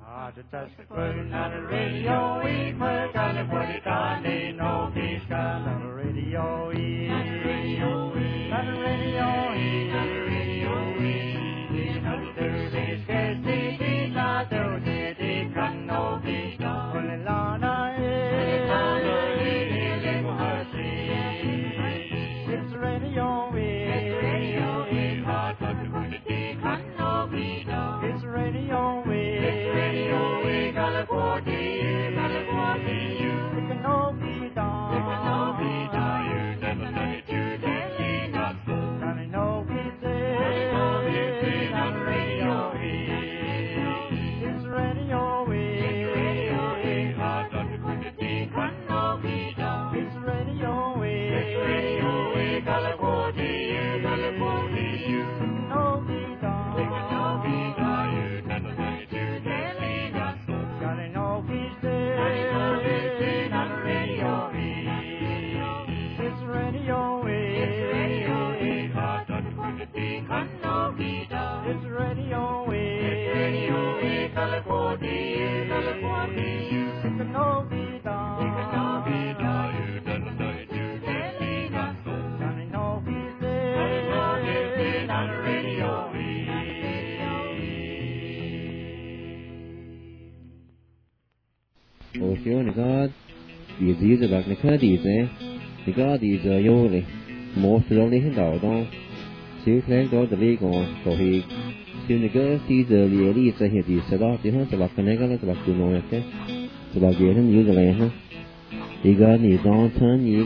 Osio ni God disease bak ni ka disease ni God is yoli most lonely hin dao dong siêu khen đó từ còn cầu hi siêu ni ka si giờ li li sa hi di sa đó thì hơn sa bak cái này cái là sa bak tu no cái sa bak ye hin yu le ha thì God ni dong thân ni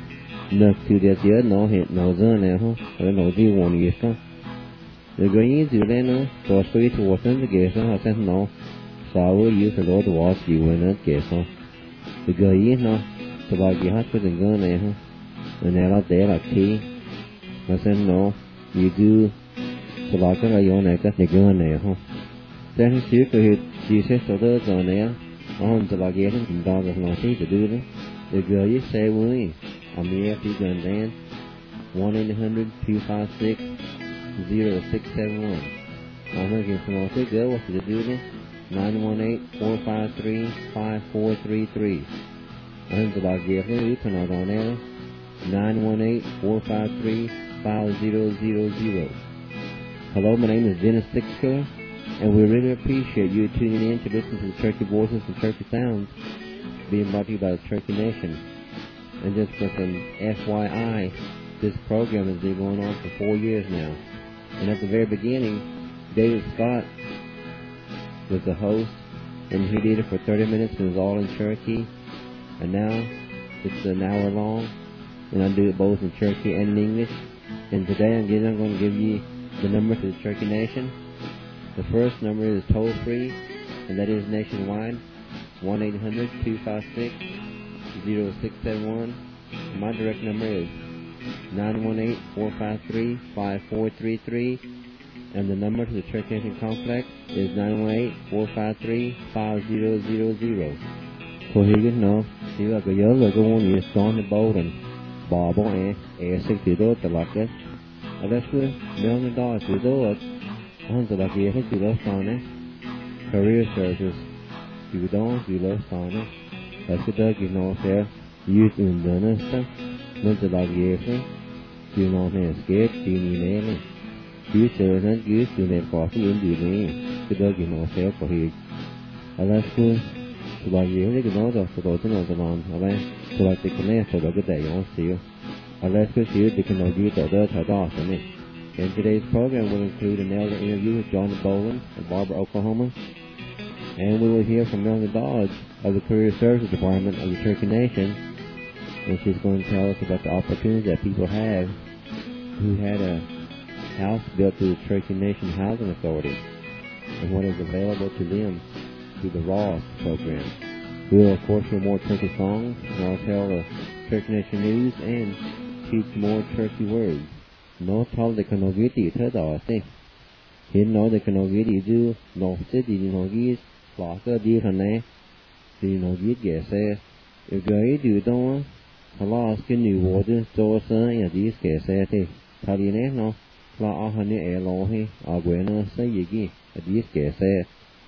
nợ tu de dia no he no za ne ha là no di won ni ka the going to le no to so it was in the case ha sen no sao yêu cái đó đó chỉ quên nó kể sao cái gì nó sao bao giờ hát cái tình này ha này là để là khi mà xem nó như cứ sao bao cái này này cái tình này ha thế thì cái gì sẽ sau đó rồi này không sao bao giờ nó cũng đau rồi nó sẽ đưa đó cái gì sẽ với Amir thì gần đến 1-800-256-0671 I'm looking for more to go. What to do this? 918-453-5433. I'm about to get you can on there. 918-453-5000. Hello, my name is Dennis Sixco, and we really appreciate you tuning in to listen to the Turkey Voices and Turkey Sounds being brought to you by the Turkey Nation. And just for some FYI, this program has been going on for 4 years now. And at the very beginning, David Scott was the host, and he did it for 30 minutes and it was all in Cherokee. And now it's an hour long, and I do it both in Cherokee and in English. And today I'm going to give you the number to the Cherokee Nation. The first number is toll free, and that is nationwide, 1-800-256-0671. My direct number is 918-453-5433. And the number to the Cherokee Nation Complex is 918-453-5000. For here you know, see like a yellow go on you on the boat and bob on $60 to like it. And that's good, $1,000,000 to do it. On the like you love on it. Career services, you don't, you love on it. That's good, you know, there, youth in the stuff. Not the like you know, scared, you need it. Cứ chờ nó cứ từ này có cái gì này cái đó thì nó sẽ có hiện ở đây cứ và nhiều cái nó rồi rồi cái nó làm ở đây rồi thì cái này rồi cái đại nó xíu ở đây cứ xíu thì cái nó ghi tới đó thời đó thế này. And today's program will include an elder interview with John Bowen of Barber, Oklahoma, and we will hear from Melanie Dodge of the Career Services Department of the Cherokee Nation, and she's going to tell us about the opportunities that people have who had a house built through the Cherokee Nation Housing Authority and what is available to them through the Ross program. We will, of course, hear more Cherokee songs, and I'll tell the Cherokee Nation news and teach more Cherokee words. Nó thâu để nó viết gì thế đó thế. Hiện nó để nó viết gì chứ, nó sẽ gì nó viết, bỏ cái gì thằng này, thì nó viết ghẻ xe. Cái gái từ đó, là cái nhiều vô chứ, cho xe nhà gì ghẻ xe thế. Thay vì nó là ở hình như ở lò hay ở quê nó xây gì kia ở dưới kẻ xe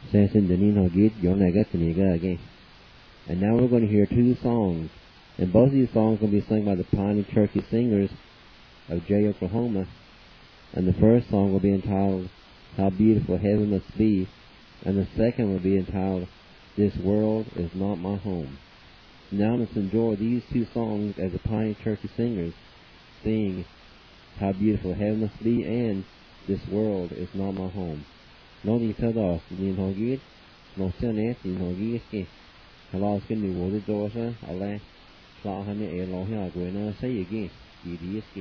Says in the Nino Git, again. And now we're going to hear two songs. And both of these songs will be sung by the Piney Turkey Singers of Jay, Oklahoma. And the first song will be entitled, How Beautiful Heaven Must Be. And the second will be entitled, This World Is Not My Home. Now let's enjoy these two songs as the Piney Turkey Singers sing How Beautiful Heaven Must Be and This World Is Not My Home. Nó đi theo đó, nhìn họ ghét, nó sẽ nét, nhìn họ ghét kì. Hà lo cái nữ vô cho sa, hà lẽ, lo hà nè lo hà quên nó xây kì, gì đi kì.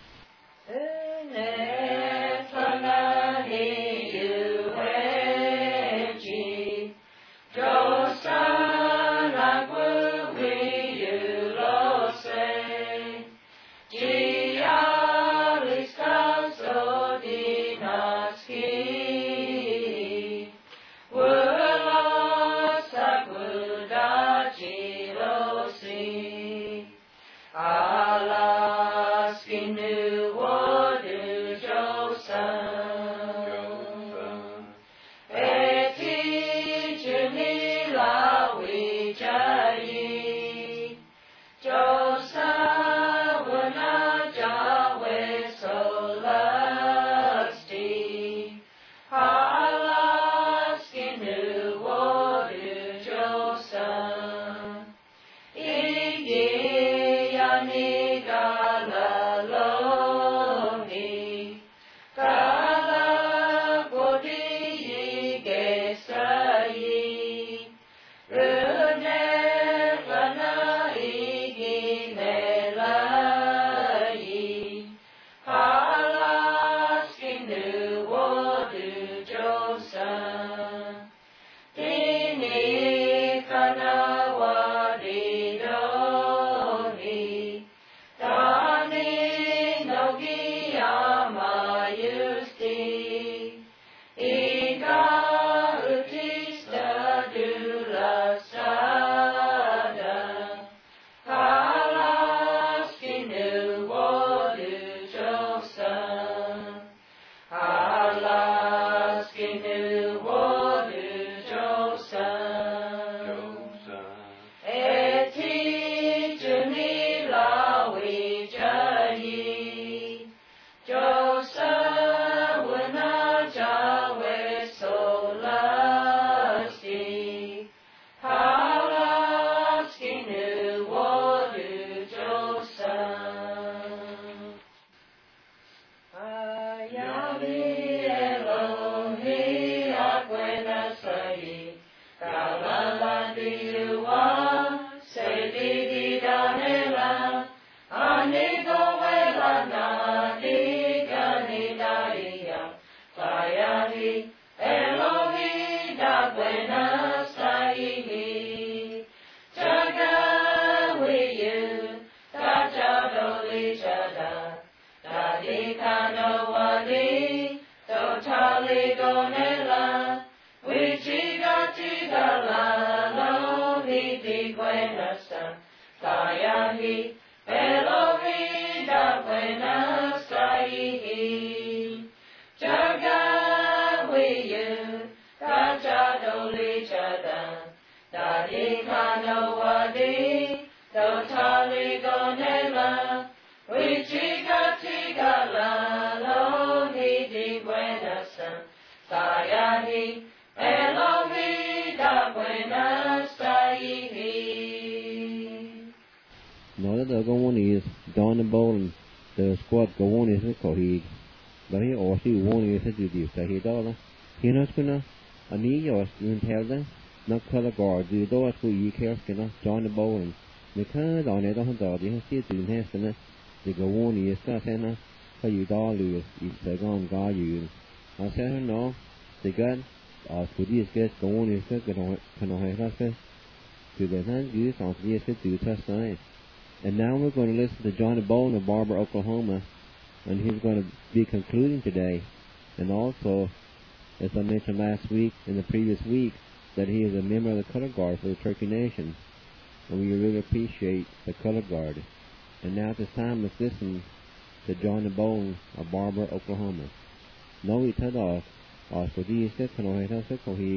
Nói đó có muốn is Don Bowling the squad có muốn is có hi bởi vì ở sự muốn is sẽ đi tại hi đó là hi nó cũng anh ấy giờ nhìn theo đó nó color guard đi đó có ý care cái nó Don Bowling mình khá đó này đó không đó thì sẽ tự nhiên sẽ nó thì có muốn is cái sẽ nó có gì đó lừa ít sẽ có cái gì nó sẽ nó thì cái sự đi cái có muốn is cái nó hay ra cái từ bên hắn dưới sau thì sẽ tự test này. And now we're going to listen to John Bowling of Barber, Oklahoma, and he's going to be concluding today. And also, as I mentioned last week, in the previous week, that he is a member of the Color Guard for the Turkey Nation. And we really appreciate the Color Guard. And now at this time, let's listen to John Bowling of Barber, Oklahoma. Nói thật đó, ở số đi sẽ không hay theo sức của hi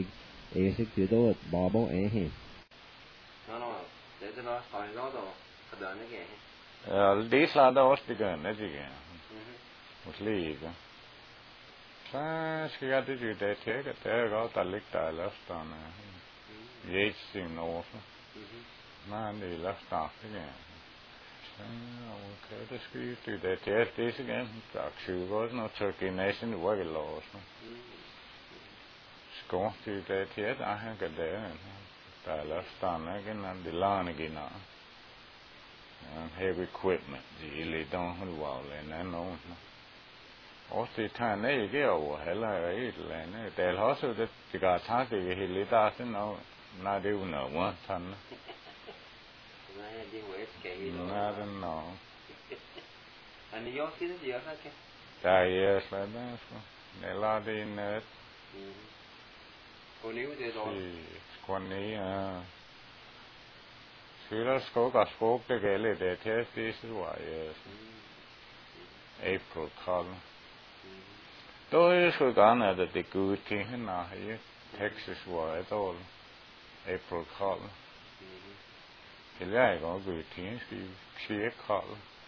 Esik thì đó bà bố he. No, để cho nó khỏi nó đó, cái đó nó kì. Đi là đó sti cái này gì cái. Một lý cái. Cái cái gì để thế cái thế cái ta lịch ta là stan này. Vậy xin nó. Mà đi là stan cái. Okay, det skulle ju det är så igen. Tak 20 år nu Turkey Nation var det lås. Skål till det han kan det. Där stanna kan det lana gina. Heavy equipment. Det är lite don wow men no. Och det tar nej det och hela är det. Det har så det ska ta det hela sen no. När det är något sånt. I don't know. And you see the other kid? Yes, like that. They lot in it. Cô níu thế đó. Quan ní Sila skoga skog det gäller det this is why April call. Då är så gärna att det går till henne i Texas var det all April call. Cái có gửi tiếng xí call.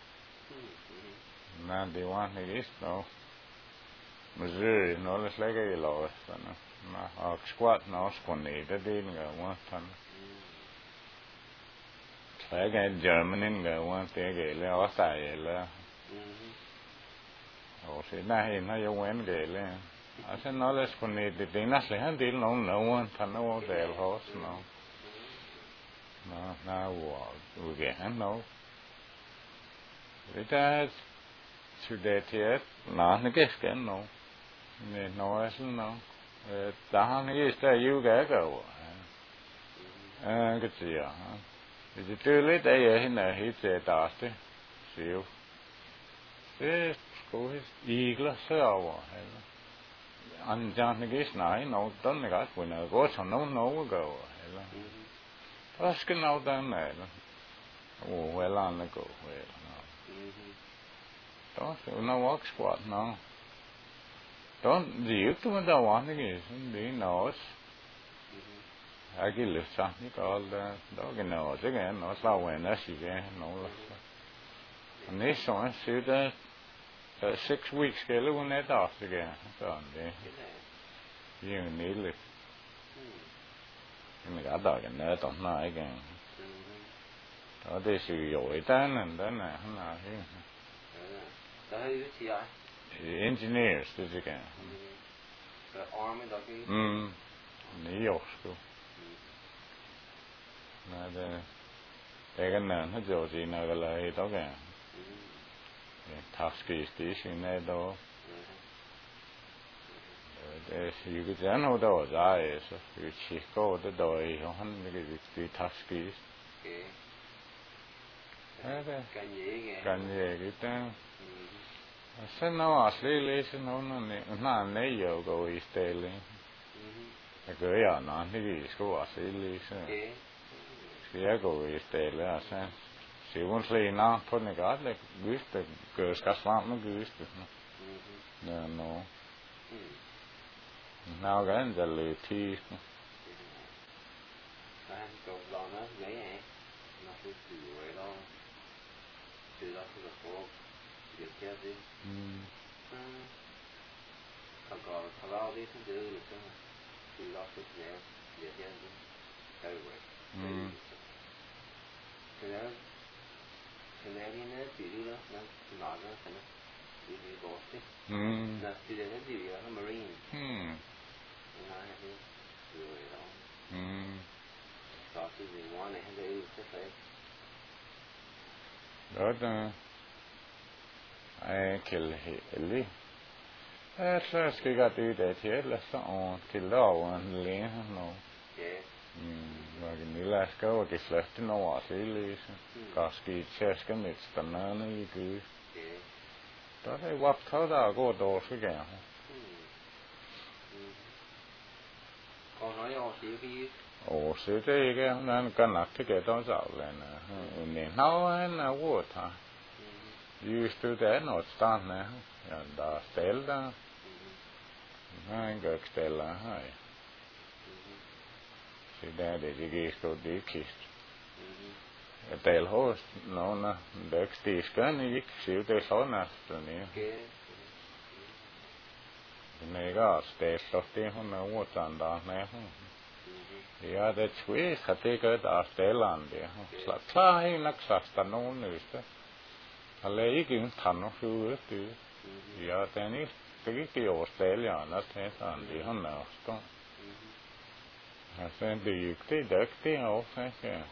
Men det var inte just no. Missouri no les lägga i lås såna. Och squat no skåne det inga var sån. Lägga i Germany inga var det gäller och säga. Och så där innan jag went gäller. Alltså no les skåne det nästan han del no var sån och det hos no. No we get no. Det är så det är det ska no. Nej, no är no. Där han är just där ju gå. Cái gì à? Thì chưa lấy đây henne hit där det. Siêu. Det skulle I glas så anh John cái này nó tấn cái của nó có sao nó go. Vad ska nå den där? Well on the go. Då så nå walk squat no. Don't you to the one again, they knows. I give you something called dog knows again, no slow when that's again, no. And this one should 6 weeks ago when that off again. So you need it. And got dog and that don't know again. Đó đây sử dụng tên là nào here. Đó là gì vậy? Engineers this again. The army dog. New York school. Là cái nền hết rồi thì nào cái lại đó kìa. Taxi station này đó. Để sử cái chân hồi đó ra so you chỉ có cái đôi hắn cái taxi. Kan je gitu. Sen no asli sen no na ne yo go istele. Aku ya na ni sko asli sen. Sia go istele asen. Si un sli na på ne gad le guste go ska slant no guste. No. Now gan the luti. Anh có lo nó vậy hả? Nó cứ chịu đó. Từ đó thì có việc kia đi. Còn lo đi không được chứ. Từ đó thì nhẹ việc kia đi. Cái vậy. Cái này nó chỉ đi đó, nó nói nó thành đi bộ chứ. Nó chỉ để nó đi nó marine. Nó hay đi rồi đó. Đó thì mình muốn này hay đi cái phải. Đó ai kill heli. Så ska jag ut det till så till då en län no. Vad ni läska och det släppte nå att det liksom. Kanske ska med stanna i Gud. Då är vad tar det gå då så gärna. Còn nói ở phía kia. Så det är när kan att det då så läna. Men nu är vad ta. Just det något stanna. Ja, där ställda. Nej, jag ställa här. thì đây để gì cái đi kít tel hos nó được tí cái này xíu tới số nào rồi nè này cái tel số tiền hôm nào mua tràn đàn này ja det chui hati cái đó tel ăn đi là thay nắc sát tao nữa ale ikin thằng phiêu thì ja thế này cái Australia nó thế sản đi hôm nào đó sen đi cái được cái học cái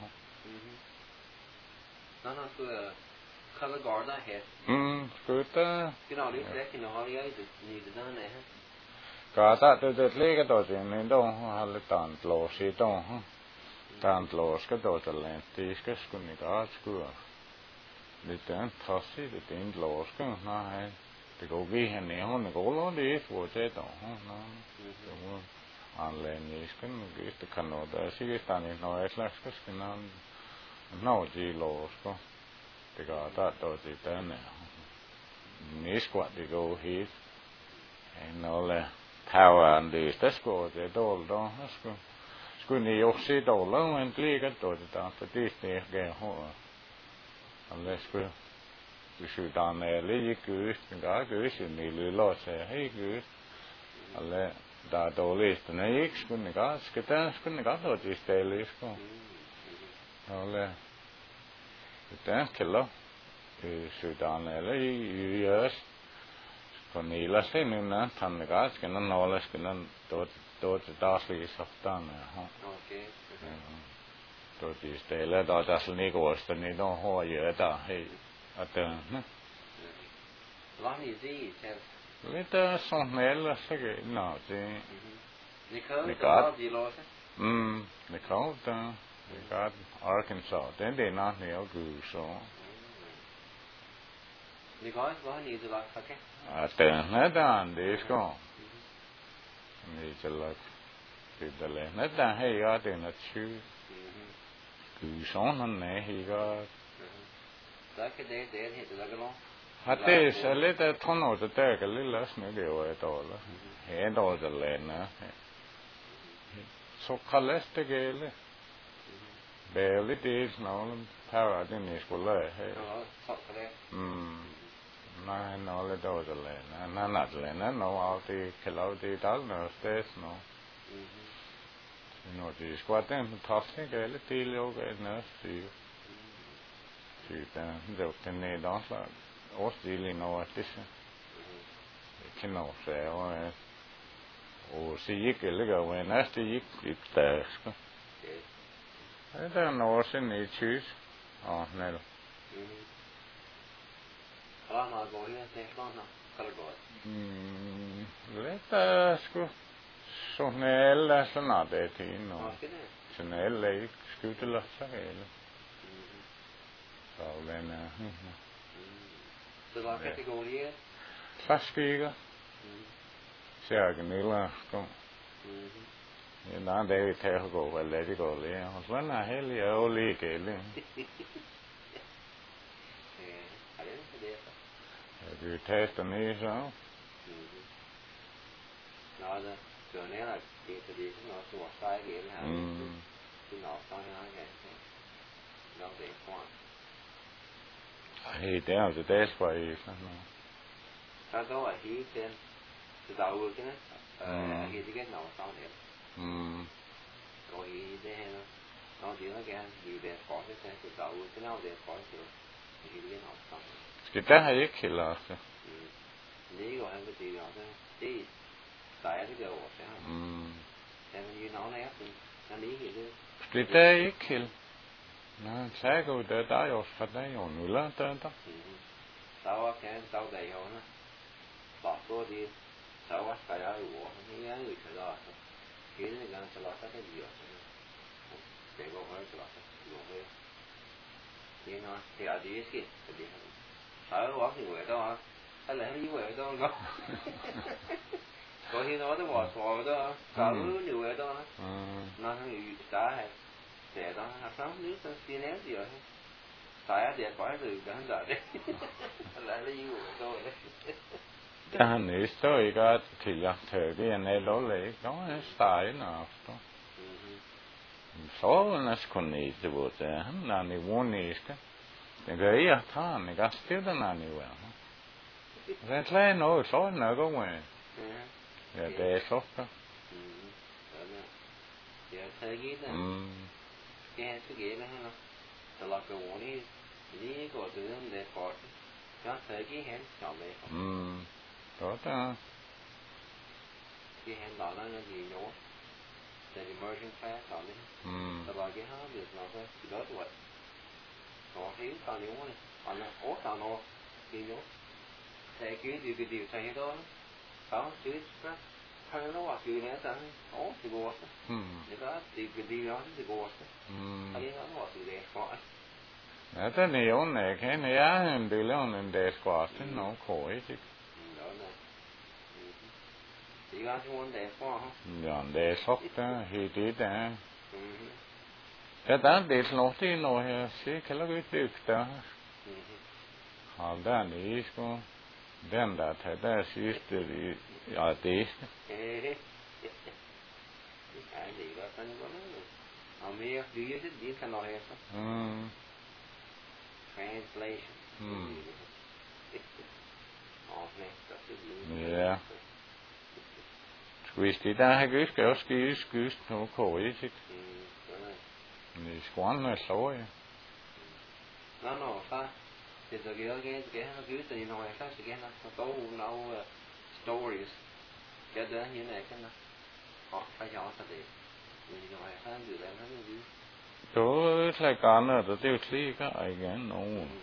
nó cứ color guard đó hết cứ ta cái nào đi cái nào đi cái gì đó này ha cả ta từ lấy cái đồ gì nên đâu hay là tàn lỗ gì đâu tàn lỗ cái đồ cho lên thì cái skin này có skur để tán tháo xí để tán lỗ cái nó hay thì có ghi hình này hôm nay có lỗ đi phụ chế đó nó đúng anh lên như cái khăn đó xí cái tàn này nó là cái skin nó gì lỗ cái thì cả ta đồ gì tán này ní squat thì có hít nó là thao anh đi Tesco thì đồ đó sku ni oxy đồ lớn anh lấy cái đồ thì ta phải đi để cái họ anh lấy sku sự đàn này lấy cái cứ sự ni lười lo sẽ hay cứ anh lấy đã đồ lấy thì này sku ni cái đồ thì sẽ lấy sku anh lấy cái kilo sự đàn này lấy còn này là thế nên nó thành cái nó nói là cái nó tôi đã xử sắp tan rồi ha tôi chỉ để là đó là xử lý của xử lý đó hoa dễ đó hay ở trên làm gì thế lấy ta xong này là cái nào chứ này có gì lo thế này có ta này có Arkansas đến đây nó nhiều cứ số này có gì là cái tên nó đàn đisko này chỉ là cái đấy nó đàn hay cái tên là chữ cứ sống nó này hay cái đấy thì là cái lo hạt thế sẽ lấy cái thôn nào cho tới cái lấy lát nữa điều ấy đó là hệ đóจะเล่นนะsố khá less cáiเลยเบลลิตีnó power cái này củaเลยnó là đâu rồi nó nát lên nó ao thì cái lâu thì đào nó stress nó thì squat then tháo cái là tí liêu cái nó thì ta được cái này đó là Australia nó tí cái nó sẽ ô xí cái là cái nó xí cái test cái nó sẽ này chứ này nó gọi là thế nó color guard leta sku sonella sanade thì nó sonella sku til la sagel så lên så la kategorier faskiga Siagnilla kom det är det att gå väl det går det och så när hela olika det du testar ni så nó là chỗ này là cái nó sửa sai cái là cái nó sai nó cái nó để quan hey det är det är så ta có ở hí trên từ đầu cái này hí cái nó sai đấy rồi đây nó chỉ nó cái gì để có cái từ đầu cái nào để có cái hí cái nó sai Ska det här gick hela alltså? Det går en betyder att det är det går så här. Men ju någon är det när det är det. Ska det gick hela? Nej, så går det där jag för det jag nu la det då. Sao kan sao det jag nu. Bara så det sao ska jag ju ni är ju så där. Hela den så där det gör. Det går högt så där. Det är något det är det skit det ở bỏ thì người đó hay là cái người đó có khi nó bỏ sò đó cả nhiều người đó nó người ta hay để đó sống nếu ta xin éo gì rồi phải để khỏi từ cả giờ đấy lại lấy người đó đấy ta nghĩ tới cái thì là thời cái này đó lấy đó style nào đó Så nas kunni se vuote. Nani vuoniska. Cái ý thà này cái still đó nani vậy. Rồi lại nói số nào có ngoài. Để số đó. Giờ thời gian đó. Cái gì đó ha. Từ lúc cái vuoni đi có từ để có. Nó thời gian hết chọn về. Đó ta. Cái hàng đó là gì nhổ. The immersion class on it. Từ lúc cái đó được nó phải đó vậy. Nó thấy tao nhổ này. Còn nó ố tao nó gì nhổ. Thế cái điều thay đó. Đó chứ đó. Thôi nó hoặc gì nữa ta. Ố thì bùa. Thì đó thì cái điều đó thì bùa. Cái đó hoặc gì để có. Näitä niin on eikä ne jäähempille on ne squatin no koi chứ. Đó là. Thì ra chúng để có hả? Ja, det sóc ta hiti ta. Ja, ta det slåtti no ja se kella vitykta. Halda ni sko. Den där tätä systeri ja tistä. Cái gì đó tên có nó. Mình đi cái gì cái nói hết. Translation. Ja. Twisti ta kysk no koi sit. Ni squan na soy. No, fa. Thì cái nó cứ từ nói khác cái nó có no stories. Cái đó như này cái nó. Họ phải nhỏ thật đấy. Mình nói khác từ đây nó như. Då lại cả nữa då tiêu chí cái ai cái nó.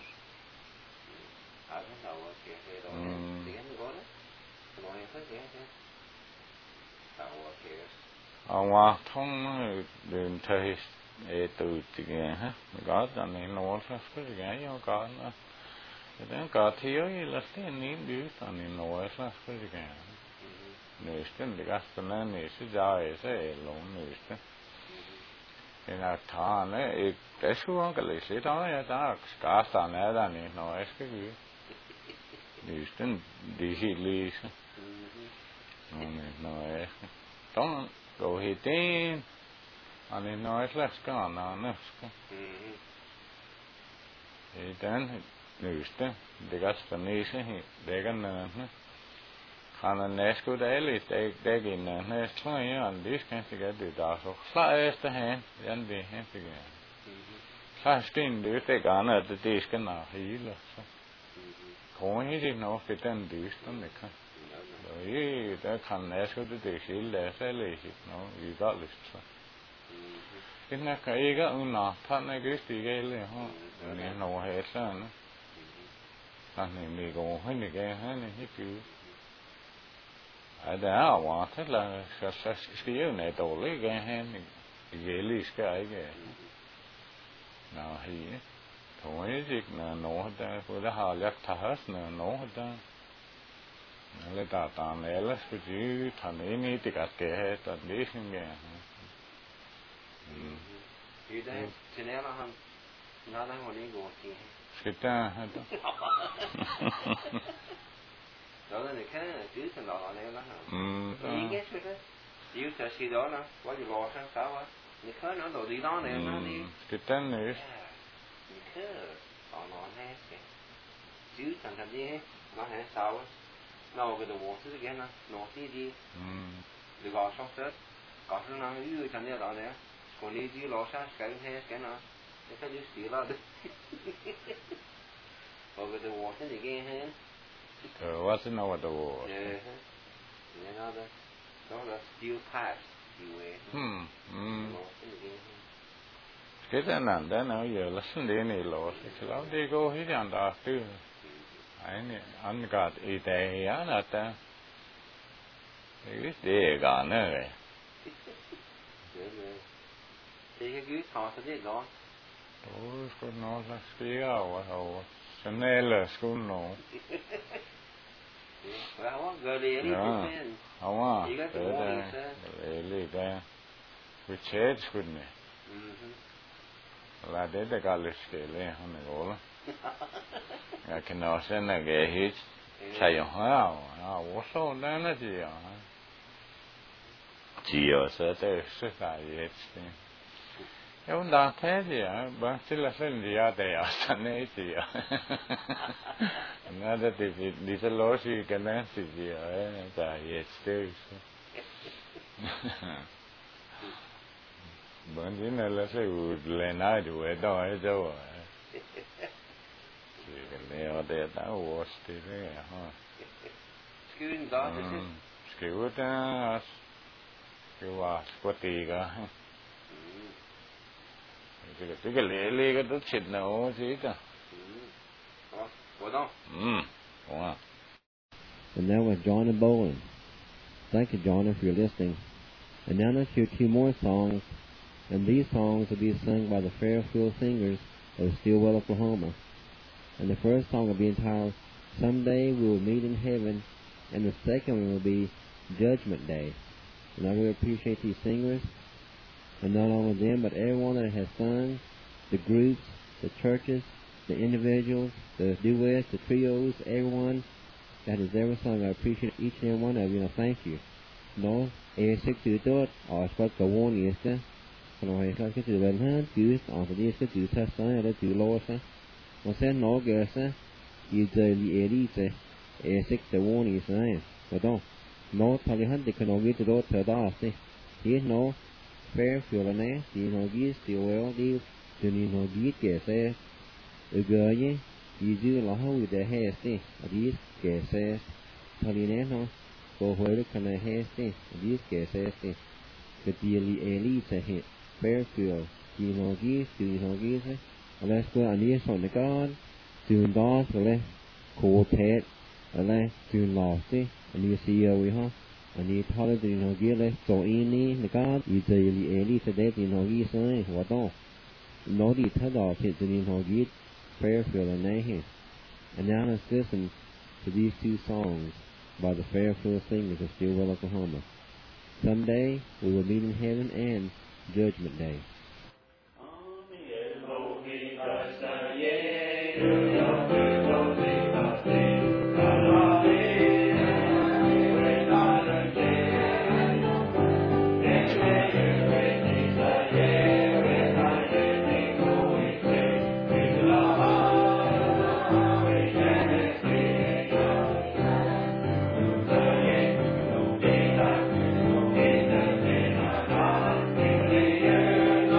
Ở cái đầu kia đó. Thì cái nó đó. Nói khác cái. Đầu kia. Wa thông đường thời từ cái ha. Có cho nên nó phải cái yo có nó. Cái có thiếu là cái nín đi cho nên nó phải cái. Nösten det gastarna nöste jae se long nöste. Ena thane cái số cái lịch sử đó ya ta gastar nè da ni no es cái gì. Nösten đi hili. No es. Ton go hitin. Ani no es las kana nöste. Eden nöste det gastar ni se det kan Han er næsku dejligt, det er en næsku, ja, og det skal ikke det der så. Så efter han, den vil han ikke. Så skal en det gerne, at det skal nok hele så. Kommer ikke nok til den dysten, det kan. Der kan næsku det hele, det er lidt noget, vi gør lidt så. Det er kan ikke under, han er ikke stigelig, han er noget her sådan. Han er mig går hen igen, han er ikke. Det er jo at la så skrive ned dårligt igen han gældig skal ikke. Nå her. Tror ikke noget der for det har jeg taget noget der. Eller der ellers fordi han er ikke det kan have der læsning ja. I dag generer han når han går lige går til. Skal der Đó là cái chứ thành lò này đó hả? Ý ghét với cái yêu thật sự đó nè, quá gì lò sang sao á? Như khơi nó đồ đi đó này nó đi. Cái tên này. Như khơi, còn nó nè, chứ thành gì hết, nó hay sao á? Nó cái đồ thứ cái nè, nó đi. Được gọi xong hết, có thứ nào yêu thành gì đó nè, còn đi chứ lò sang cái hay cái nào, cái gì xí là được. Còn cái đồ thứ gì cái hay. What's in our door? Yeah. Đó là steel pipes. Cái đó nó giờ là sinh đi này lo, cái đó đi go hết anh đã tư. Anh gạt ý tế á là ta. Cái gì cả nữa vậy? Thì cái cứ thọ sẽ đi đó. Tôi có nói là xí ao hầu. Chanel school no. Well, go đi đi bên. Không à. Really there. We change good nè. Là để cái lịch sử này không được rồi. Cái nó sẽ là cái hit. Chạy hóa à, vô số đó là gì à? Chỉ ở sẽ tới sức là gì hết. ông đã thế gì à? Bạn xin là xin gì à? Để à? Sao này gì à? Nó đã đi tới lối gì cái này gì à? Tại yes too. Bạn chỉ nói là sẽ lên ai được ở đó ở đâu à? Thì cái này ở đây đã wash đi đấy ha. Skuen đó chứ. Skuen đó. Skuen Scottiga. Cái lệ cái đó chết nào chứ cả. Wow. And that was John and Bolin. Thank you, John, for your listening. And now let's hear two more songs, and these songs will be sung by the Fairfield Singers of Stillwell, Oklahoma. And the first song will be entitled Someday We Will Meet in Heaven, and the second one will be Judgment Day. And I really appreciate these singers, and not only them, but everyone that has sung, the groups, the churches, the individuals, the duets, the trios, everyone that has ever sung. I appreciate each and every one of you, and I thank you. No, six to thought, or spot the one is the, and I have to the hand, use on the disc to test sign, or to lower, or send no guess, you the elite, six the one is nine, but don't. No, tell you, they can all get to the other, here no. Fairfield and Nash, you know, geese, the oil deal, you know, geese, yes, the girl, you do a whole with the hair, see, a geese, yes, Talinano, go where the kind of hair, see, a geese, yes, see, the daily elites a hit, Fairfield, you know, geese, and let's go on this on the guard, soon dogs, a quartet, a last soon lost, see, and you see, we have. And you told it, you know, give it so in the God, you say, Eli said, you know, you say, what on? No, the Tadal kids, you know, get Fairfield and they here. And now let's listen to these two songs by the Fairfield Singers of Stillwell, Oklahoma. Someday we will meet in heaven and Judgment Day. Thank you.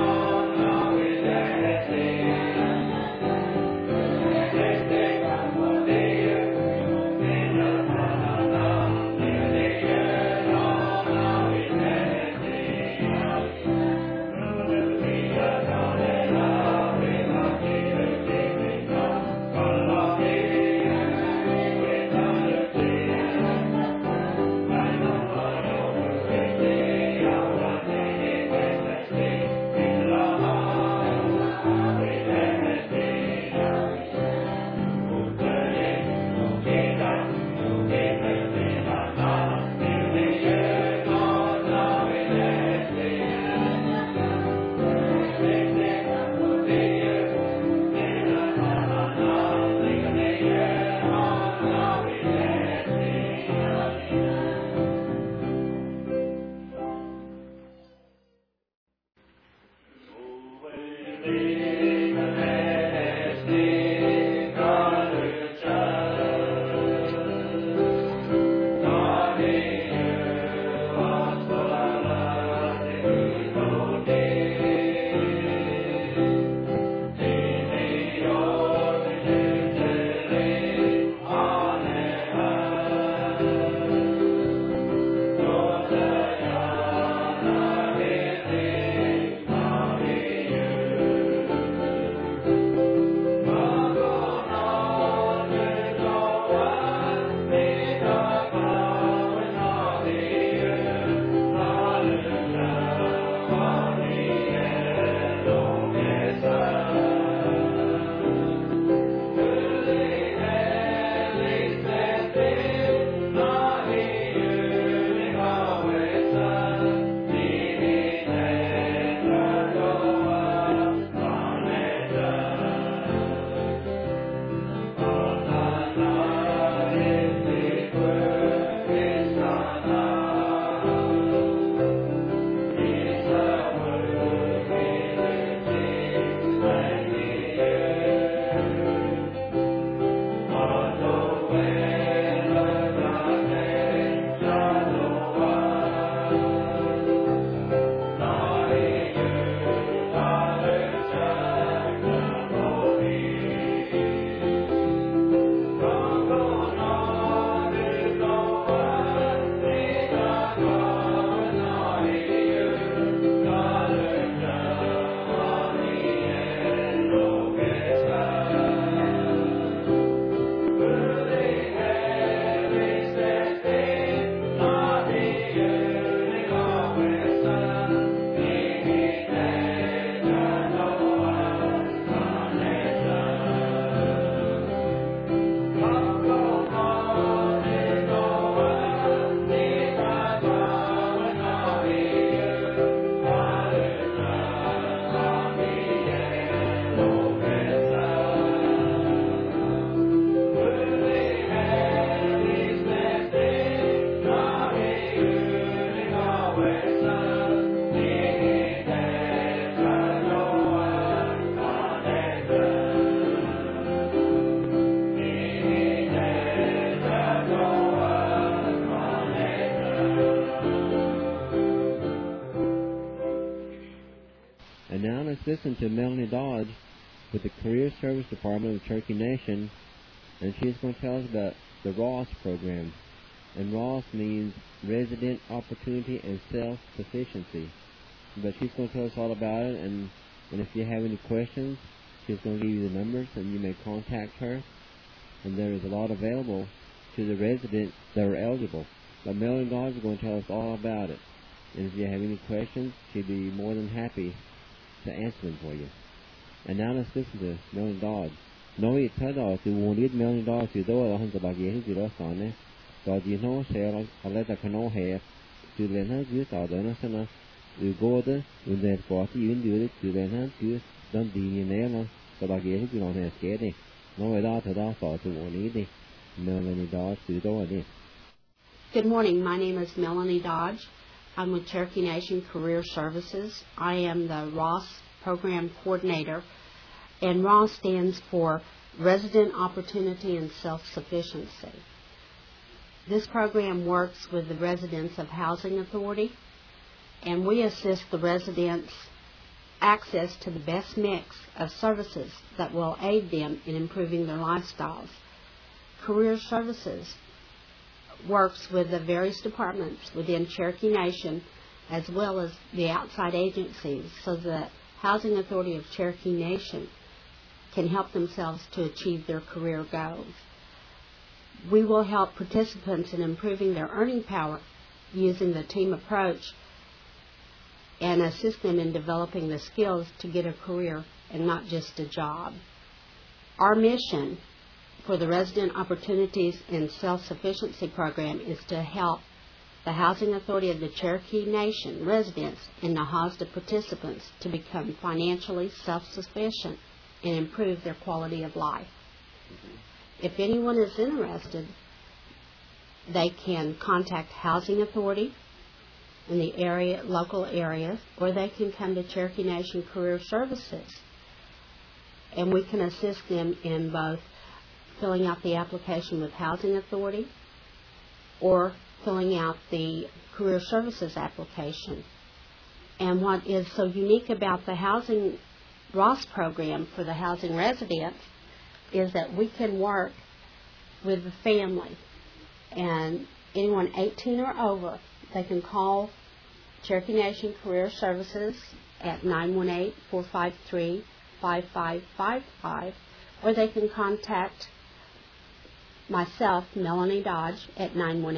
And now let's listen to Melanie Dodge with the Career Service Department of the Cherokee Nation, and she's going to tell us about the ROSS program. And ROSS means Resident Opportunity and Self-Sufficiency. But she's going to tell us all about it, and if you have any questions, she's going to give you the numbers, and you may contact her. And there is a lot available to the residents that are eligible. But Melanie Dodge is going to tell us all about it. And if you have any questions, she'd be more than happy to answer them for you. And now let's listen to Melanie Dodge. Nói thật đó thì muốn biết Melanie Dodge thì đó là hơn tập gì gì đó còn nè. Đó thì nó sẽ là lấy cái nó hệ từ lên hết dưới tàu đó nó sẽ là từ go đó từ lên có thì yên dưới từ lên hết dưới đơn đi như thế mà tập gì thì nó sẽ kế đi. Nói đó thì đó tàu thì muốn biết đi. Melanie Dodge từ đó đi. Good morning. My name is Melanie Dodge. I'm with Cherokee Nation Career Services. I am the ROSS Program Coordinator, and ROSS stands for Resident Opportunity and Self-Sufficiency. This program works with the residents of Housing Authority, and we assist the residents access to the best mix of services that will aid them in improving their lifestyles. Career Services works with the various departments within Cherokee Nation as well as the outside agencies so that Housing Authority of Cherokee Nation can help themselves to achieve their career goals. We will help participants in improving their earning power using the team approach and assist them in developing the skills to get a career and not just a job. Our mission for the Resident Opportunities and Self-Sufficiency Program is to help the Housing Authority of the Cherokee Nation residents and NAHASDA participants to become financially self-sufficient and improve their quality of life. If anyone is interested, they can contact Housing Authority in the local areas, or they can come to Cherokee Nation Career Services, and we can assist them in both filling out the application with Housing Authority or filling out the Career Services application. And what is so unique about the Housing ROSS program for the housing residents is that we can work with the family. And anyone 18 or over, they can call Cherokee Nation Career Services at 918-453-5555, or they can contact myself, Melanie Dodge, at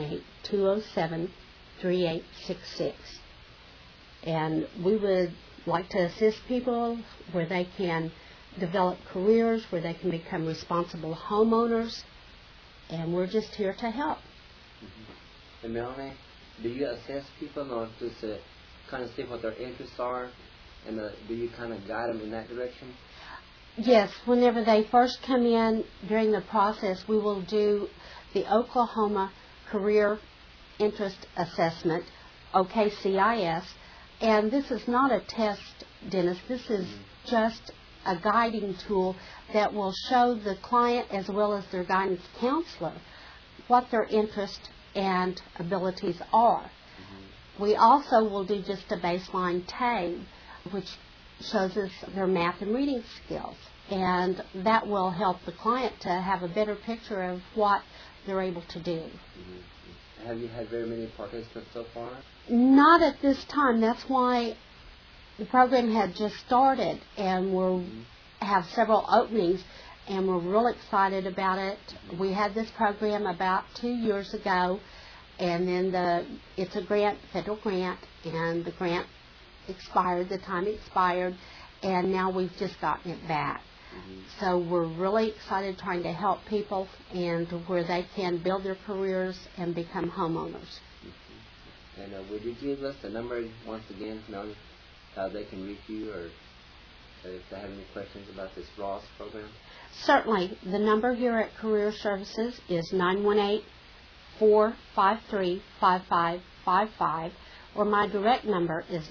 918-207-3866. And we would like to assist people where they can develop careers, where they can become responsible homeowners, and we're just here to help. Mm-hmm. And Melanie, do you assess people or just kind of see what their interests are, and do you kind of guide them in that direction? Yes, whenever they first come in during the process, we will do the Oklahoma Career Interest Assessment, OKCIS, and this is not a test, Dennis. This is just a guiding tool that will show the client as well as their guidance counselor what their interests and abilities are. Mm-hmm. We also will do just a baseline TABE, which shows us their math and reading skills, and that will help the client to have a better picture of what they're able to do. Mm-hmm. Have you had very many participants so far? Not at this time. That's why the program had just started, and we have several openings, and we're real excited about it. We had this program about 2 years ago, and then it's a grant, federal grant, and the grant expired, the time expired, and now we've just gotten it back. Mm-hmm. So we're really excited trying to help people and where they can build their careers and become homeowners. Mm-hmm. And would you give us the number once again, how they can reach you, or if they have any questions about this ROSS program? Certainly. The number here at Career Services is 918-453-5555, or my direct number is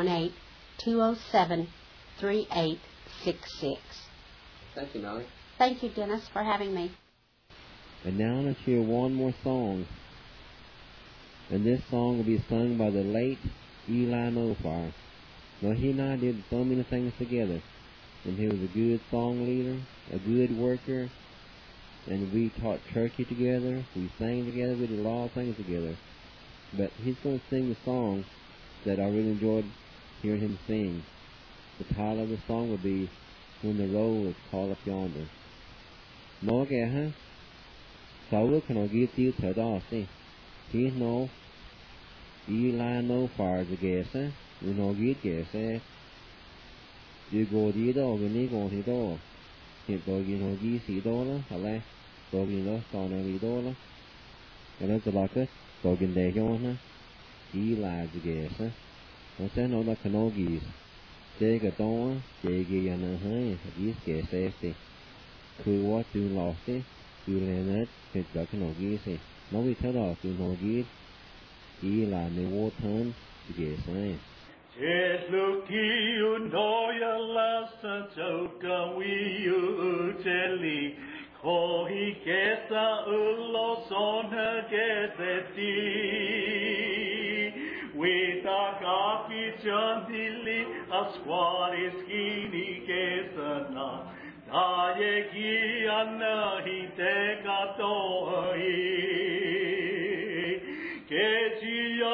918-207-3866. Thank you, Melanie. Thank you, Dennis, for having me. And now let's hear one more song. And this song will be sung by the late Eli Nofar. Now, he and I did so many things together. And he was a good song leader, a good worker, and we taught Turkey together, we sang together, we did a lot of things together. But he's going to sing the song that I really enjoyed hearing him sing. The title of the song will be When the Roll is Called Up Yonder. Nói kìa ha, sáu ước nó ghi tiêu thời đó xí, khi nó Eli Nofar the guess, you know, get guess, you go the dog, and you go the dog. Hiện tôi ghi nó ghi sĩ đó đó, hả lẽ, tôi ghi nó còn là ghi đó đó. Cái đó là cái, tôi ghi đề cho nó, Eli the guess, nó sẽ nói là cái nó ghi, chế cái đó, chế ghi là nó hay, ghi cái xe xí. Cứ what you lost xí, you learn it, thì đó cái nó ghi xí. Nó bị thế đó, you know ghi, Eliในวัวทันเกษร Jeslukiu noya lasa joka wiu teli kohi kesa ulo sona geseti wita kapi chandili asquari skini kesana daye ki anahi te katoi kejiya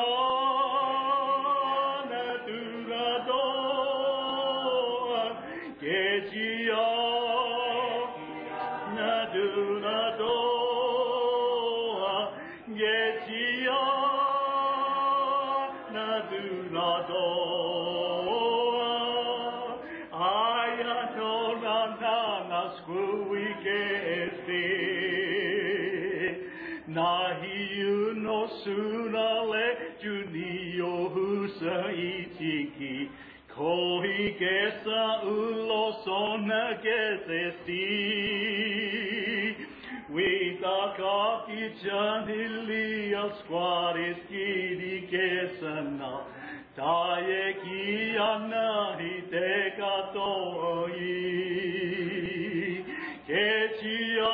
Nahiu no sunale junio husa itiki kohi gesa ulo sona gesesti Wita kapi janili asquaris kidi gesana Taye ki anahi te katoi Kechia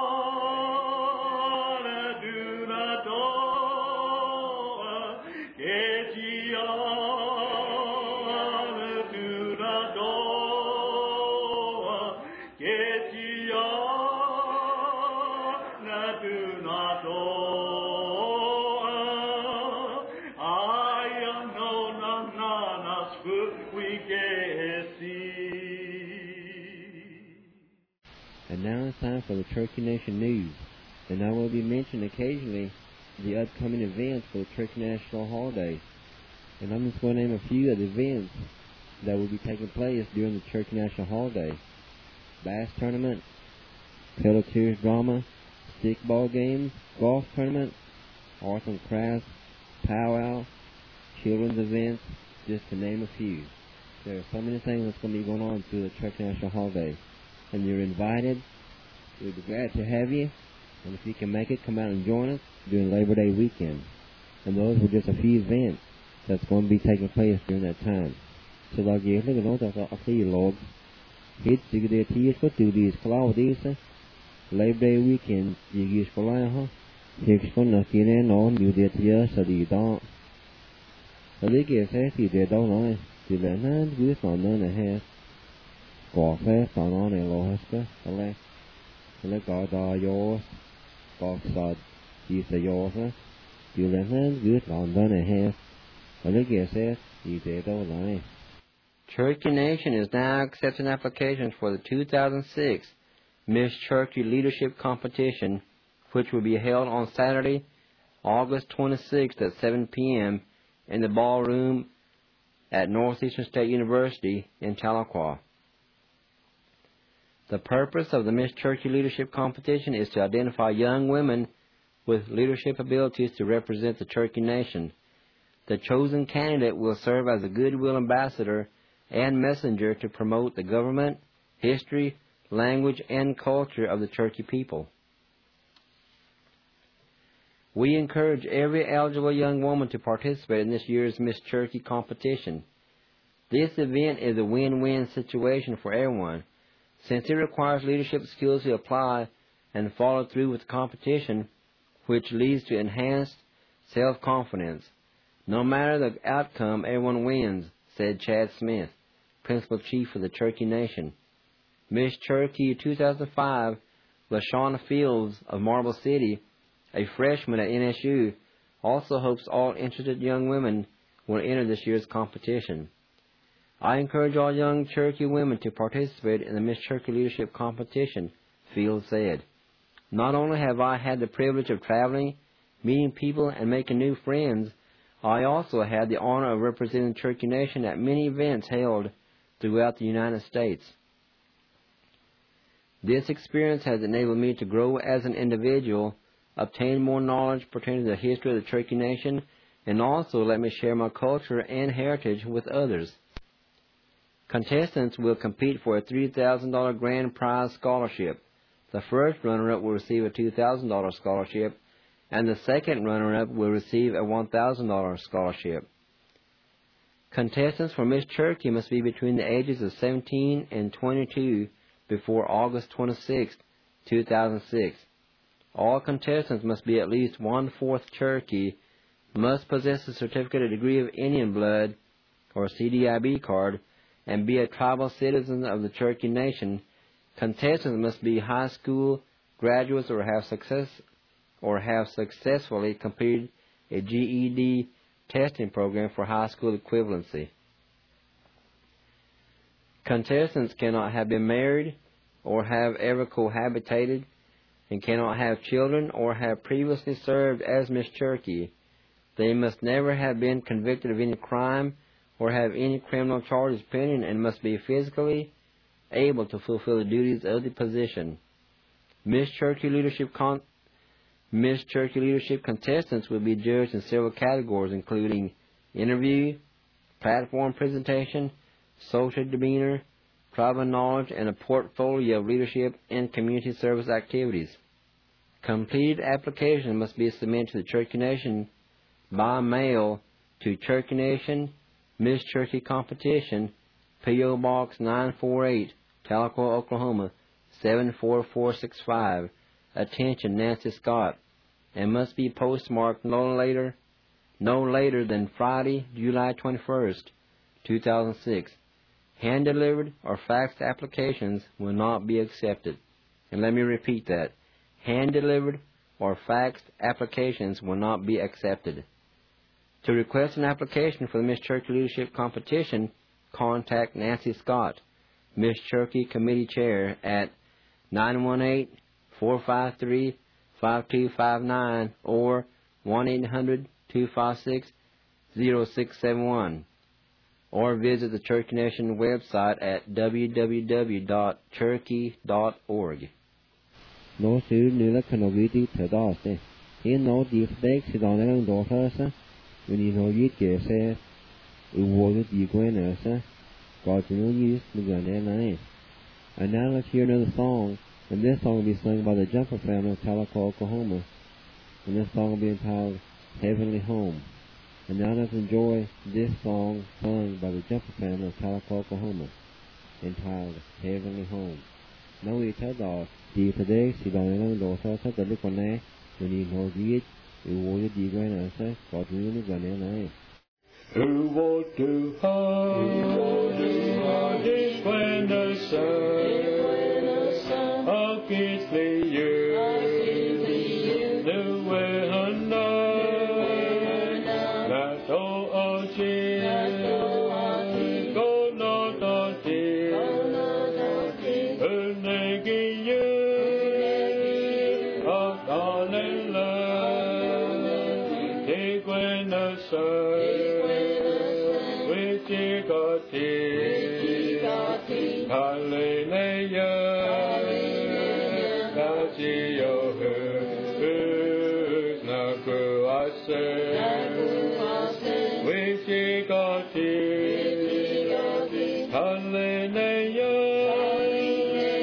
And now it's time for the Turkey Nation News. And I will be mentioning occasionally the upcoming events for the Turkey National Holiday. And I'm just going to name a few of the events that will be taking place during the Turkey National Holiday. Bass Tournament, Pelletiers Drama, Stickball Games, Golf Tournament, Arts and Crafts, Powwow, Children's Events, just to name a few. There are so many things that's going to be going on through the Turkey National Holiday. And you're invited. We'd be glad to have you. And if you can make it, come out and join us during Labor Day weekend. And those were just a few events that's going to be taking place during that time. So like you look at those a few logs. Hits you get tears for 2 days. Cloudies. Labor Day weekend you use for life. Hicks for nothing and on you did here so you don't. So they get says you did don't know. You let none good for none and half. Có phép tao nói này lo hết cơ, lấy gọi đò vô, có sợ gì sẽ vô hết, you let him good on done and half, lấy kia says you did đâu lại. Turkey Nation is now accepting applications for the 2006 Miss Turkey Leadership Competition, which will be held on Saturday, August 26th at 7 p.m. in the ballroom at Northeastern State University in Tahlequah. The purpose of the Miss Turkey Leadership Competition is to identify young women with leadership abilities to represent the Turkey Nation. The chosen candidate will serve as a goodwill ambassador and messenger to promote the government, history, language, and culture of the Turkey people. We encourage every eligible young woman to participate in this year's Miss Cherokee competition. This event is a win-win situation for everyone, since it requires leadership skills to apply and follow through with the competition, which leads to enhanced self-confidence. No matter the outcome, everyone wins, said Chad Smith, Principal Chief of the Cherokee Nation. Miss Cherokee 2005, LaShawn Fields of Marble City, a freshman at NSU, also hopes all interested young women will enter this year's competition. I encourage all young Cherokee women to participate in the Miss Cherokee Leadership Competition, Fields said. Not only have I had the privilege of traveling, meeting people, and making new friends, I also had the honor of representing the Cherokee Nation at many events held throughout the United States. This experience has enabled me to grow as an individual, obtain more knowledge pertaining to the history of the Cherokee Nation, and also let me share my culture and heritage with others. Contestants will compete for a $3,000 grand prize scholarship. The first runner-up will receive a $2,000 scholarship, and the second runner-up will receive a $1,000 scholarship. Contestants for Miss Cherokee must be between the ages of 17 and 22 before August 26, 2006. All contestants must be at least 1/4 Cherokee, must possess a certificate of degree of Indian blood or CDIB card, and be a tribal citizen of the Cherokee Nation. Contestants must be high school graduates or have successfully completed a GED testing program for high school equivalency. Contestants cannot have been married or have ever cohabitated, and cannot have children or have previously served as Miss Cherokee. They must never have been convicted of any crime or have any criminal charges pending, and must be physically able to fulfill the duties of the position. Miss Cherokee Leadership contestants will be judged in several categories, including interview, platform presentation, social demeanor, tribal knowledge, and a portfolio of leadership and community service activities. Completed application must be submitted to the Cherokee Nation by mail to Cherokee Nation, Miss Cherokee Competition, P.O. Box 948, Tahlequah, Oklahoma 74465. Attention, Nancy Scott, and must be postmarked no later than Friday, July 21st, 2006. Hand-delivered or faxed applications will not be accepted. And let me repeat that. Hand-delivered or faxed applications will not be accepted. To request an application for the Miss Cherokee Leadership Competition, contact Nancy Scott, Miss Cherokee Committee Chair, at 918-453-5259 or 1-800-256-0671, or visit the Cherokee Nation website at www.cherokee.org. Nå ser nila kanogiti tadase. In no diftek sidanelang dothasa. When you know you get said, it wasn't you going to God to know you, and now let's hear another song, and this song will be sung by the Jumper family of Tahlequah, Oklahoma, and this song will be entitled Heavenly Home. And now let's enjoy this song sung by the Jumper family of Tahlequah, Oklahoma, entitled Heavenly Home. Now we tell us, the today, see down in the door, the look on there, when you know it, it was the grand answer, God will be going to Who will do hard is when the sun against the year, the way and that all our tears go not our tears, and they give you a darling love, take when the sun.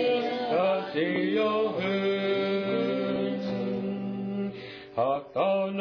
Oh,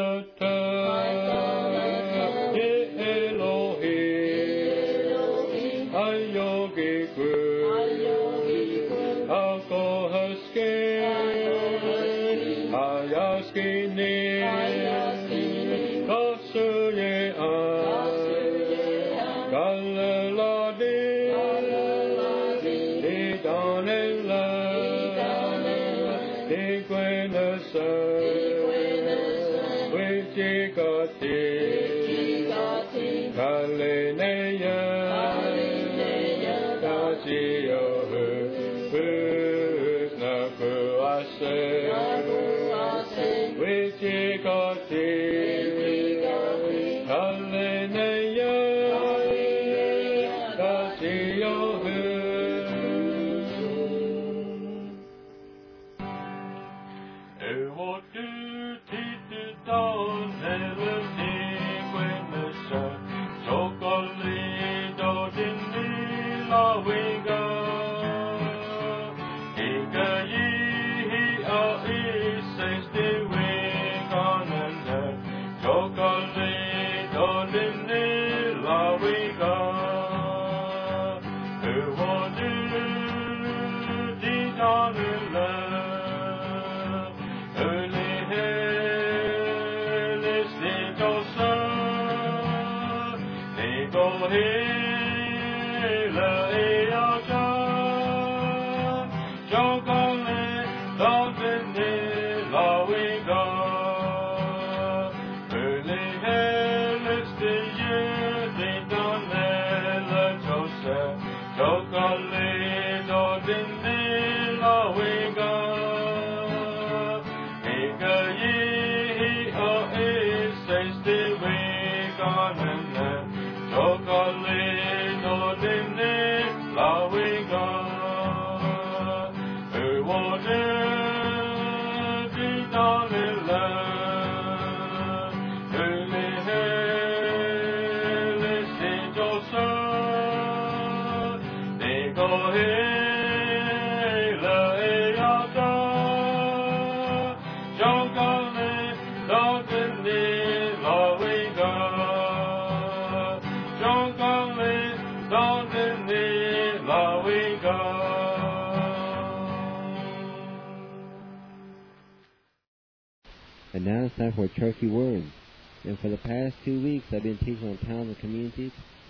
And now it's time for a turkey word. And for the past 2 weeks, I've been teaching on towns and communities.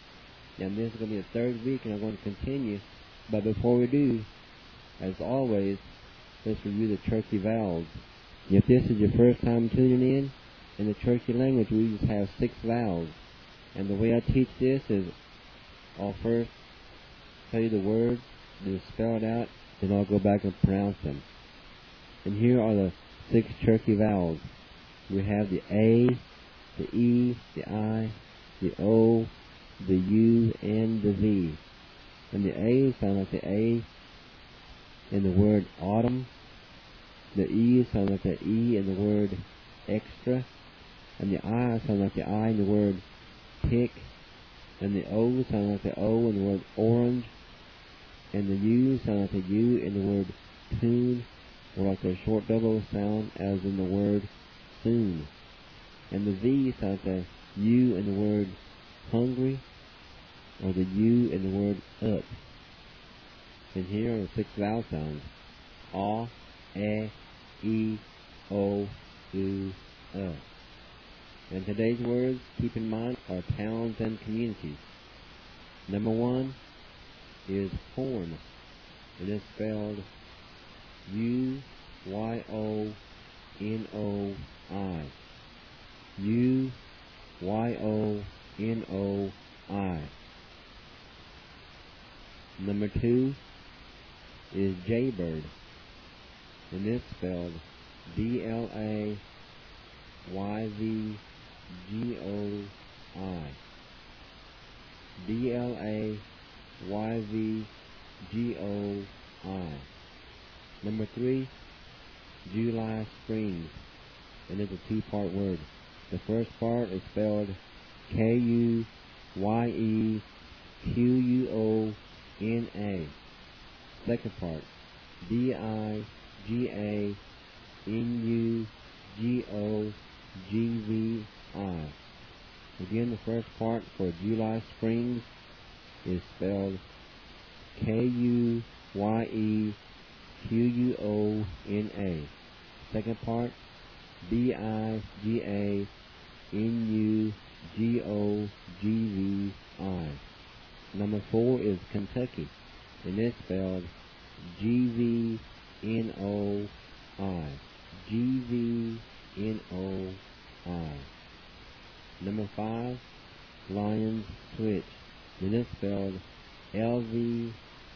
And this is going to be the third week, and I'm going to continue. But before we do, as always, let's review the turkey vowels. If this is your first time tuning in the turkey language, we just have 6 vowels. And the way I teach this is I'll first tell you the words, then spell it out, then I'll go back and pronounce them. And here are the 6 turkey vowels. We have the A, the E, the I, the O, the U, and the V. And the A sounds like the A in the word autumn. The E sounds like the E in the word extra. And the I sounds like the I in the word pick. And the O sounds like the O in the word orange. And the U sounds like the U in the word tune, or like a short double sound as in the word soon. And the V sounds like the U in the word hungry, or the U in the word up. And here are the 6 vowel sounds: A, E, O, U, And today's words, keep in mind, are towns and communities. Number 1 is horn, and it's spelled U-Y-O-N-O-I. U-Y-O-N-O-I. Number 2 is jaybird, and it's spelled D-L-A-Y-V-G-O-I. D-L-A-Y-V-G-O-I. Number 3, July Springs, and it's a 2-part word. The first part is spelled K-U-Y-E-Q-U-O-N-A. Second part, D-I-G-A-N-U-G-O-G-V-I. Again, the first part for July Springs is spelled Kuyequona. Second part, Bigangugvi. Number 4 is Kentucky, and it's spelled Gvnoi. Gvnoi. Number 5, Lions Switch, and it's spelled Lvdatsi.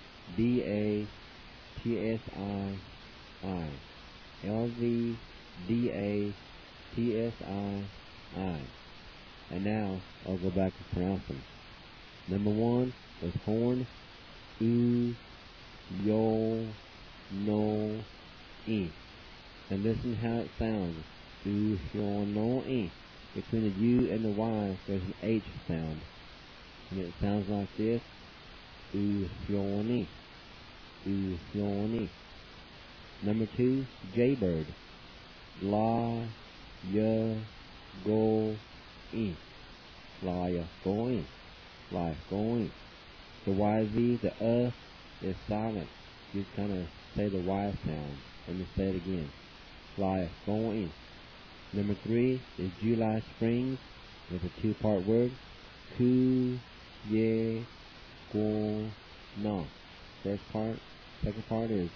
Lvdatsi. And now I'll go back to pronounce them. Number 1 is horn, yo, no, e. And listen how it sounds. Yo, no, e. Between the U and the Y, there's an H sound. And it sounds like this. Uhyoni. Uhyoni. Number 2, jaybird. La, ya, go, e. La, ya, go, e. La, go, e. The YZ, the is silent. You kind of say the Y sound. Let me say it again. La, ya, go, e. Number 3 is July Springs. It's a 2-part word. Kuyegona. First part. Second part is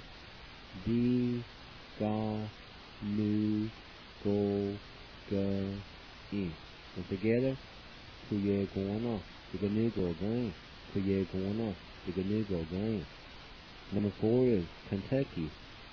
Diganugogi. And together, Kuyegona. Diganugogi. Kuyegona. Diganugogi. Number 4 is Kentucky.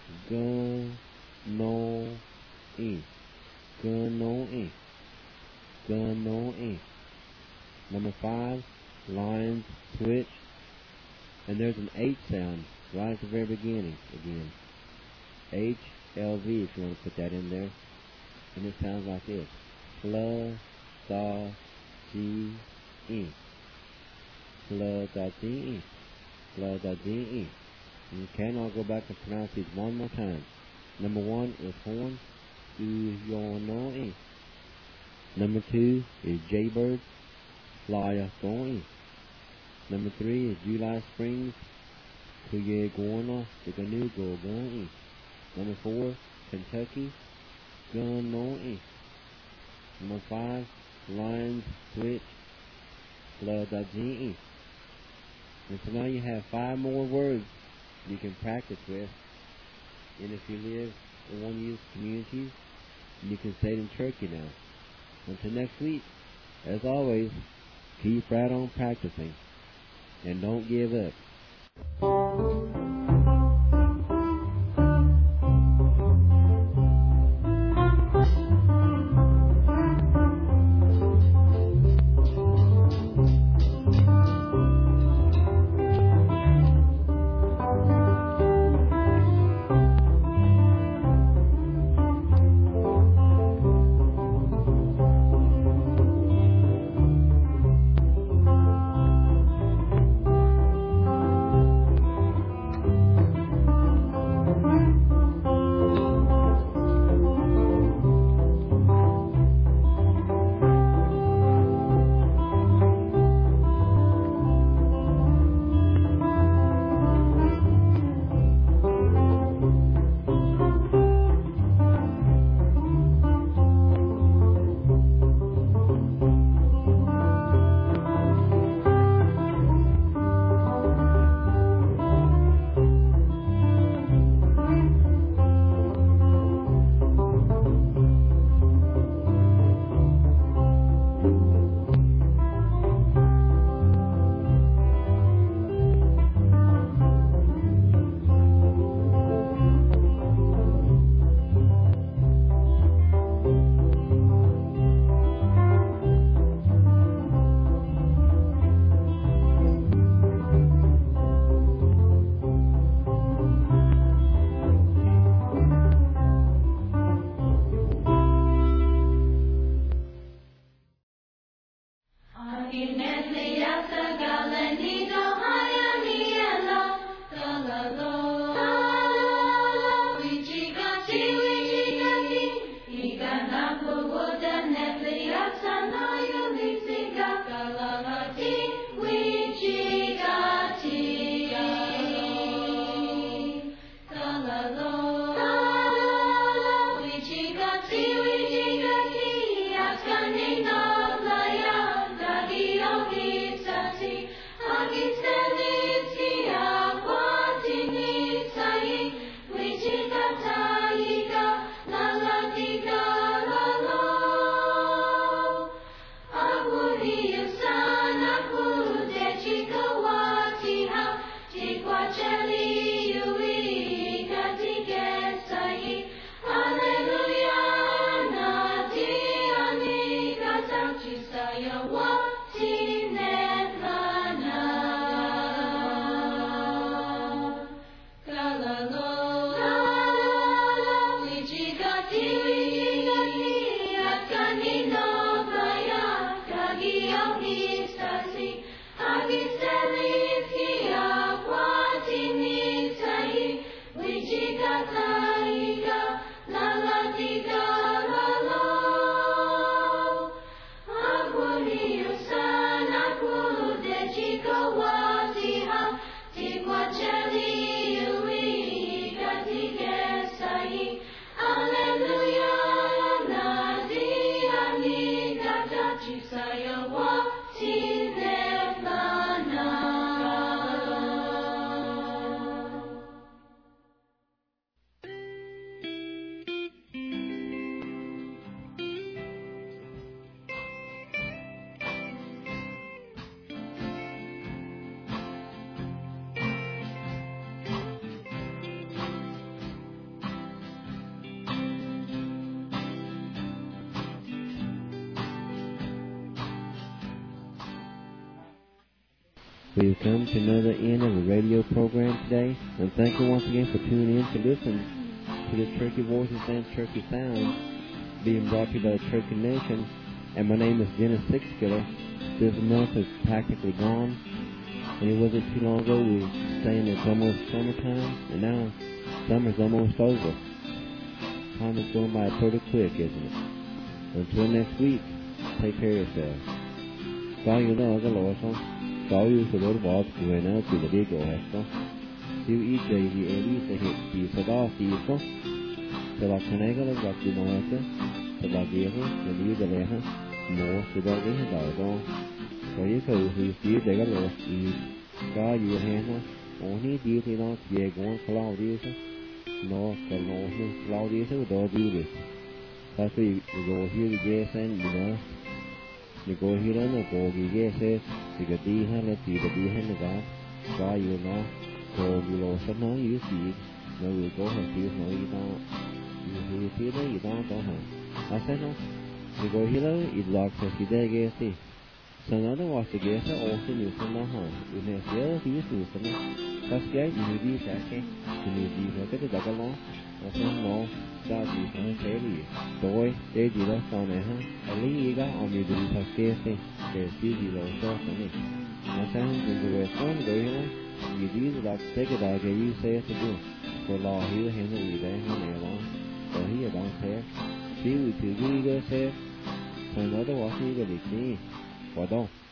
Gunoi. Gunoi. Gunoi. Number 5, Lions Switch. And there's an H sound right at the very beginning again. HLV if you want to put that in there. And it sounds like this. Pl-da-g-e. Pl-da-g-e. Pl-da-g-e. Okay, and I'll go back and pronounce these one more time. Number 1 is horn. Uyonoi. Number 2 is jaybird. Flyahoi. Number 3 is July Springs. Kuyegona. Diganugogi. Number 4, Kentucky. Gunoi. Number 5, Lions Switch. Fladagi. And so now you have 5 more words you can practice with. And if you live in one of these communities, you can say it in Turkey now. Until next week, as always, keep right on practicing. And don't give up. We've come to another end of the radio program today, and thank you once again for tuning in to listen to the Turkey Voices and Turkey Sounds being brought to you by the Turkey Nation. And my name is Dennis Sixkiller. This month is practically gone, and it wasn't too long ago we were saying it's almost summertime, and now summer's almost over. Time is going by pretty quick, isn't it? Until next week, take care of yourselves. Có yêu nó cái lỗ xong, có yêu sự đối bỏ người nó từ cái đi cổ hết xong. Siêu ít đầy thì em đi sẽ hiện thì sẽ đó thì xong. Sẽ là cái này có gặp từ nó hết á. Sẽ là gì hết, sẽ đi về lẽ hết. Mùa sẽ đó cái hết đời đó. Có ý thử thì phía để cái lỗ thì có gì hết nó. Ổn ní đi thì nó về cũng có lao đi xong. Nó có lỗ thì lao đi xong đó đi được. Ta phải rồi here the gas and you know. You go here and go the gas thì cái đi hay là thì cái đi hay là cả có yêu nó rồi you know sắp nói như gì nó người có hàng tiêu nói gì đó như phía đấy gì đó có hàng à sao nó you go here it locks so thì gas thì sau đó nó vào cái gas nó ô xin nhiều xong nó hàng you know phía phía từ xong nó các cái gì đi sẽ cái gì rồi cái đó cái nó xong nó ra thì phải thế gì rồi để gì đó sau này ha ở lý cái ông đi được thật kia thì để gì rồi cho cái này nó sang từ về phone rồi ha gì đi là thế cái đó cái gì sẽ được rồi lo hiểu hay là gì đấy nó này đó rồi hiểu đó thế xíu thì cái sẽ sau đó đó có cái gì đi vào đâu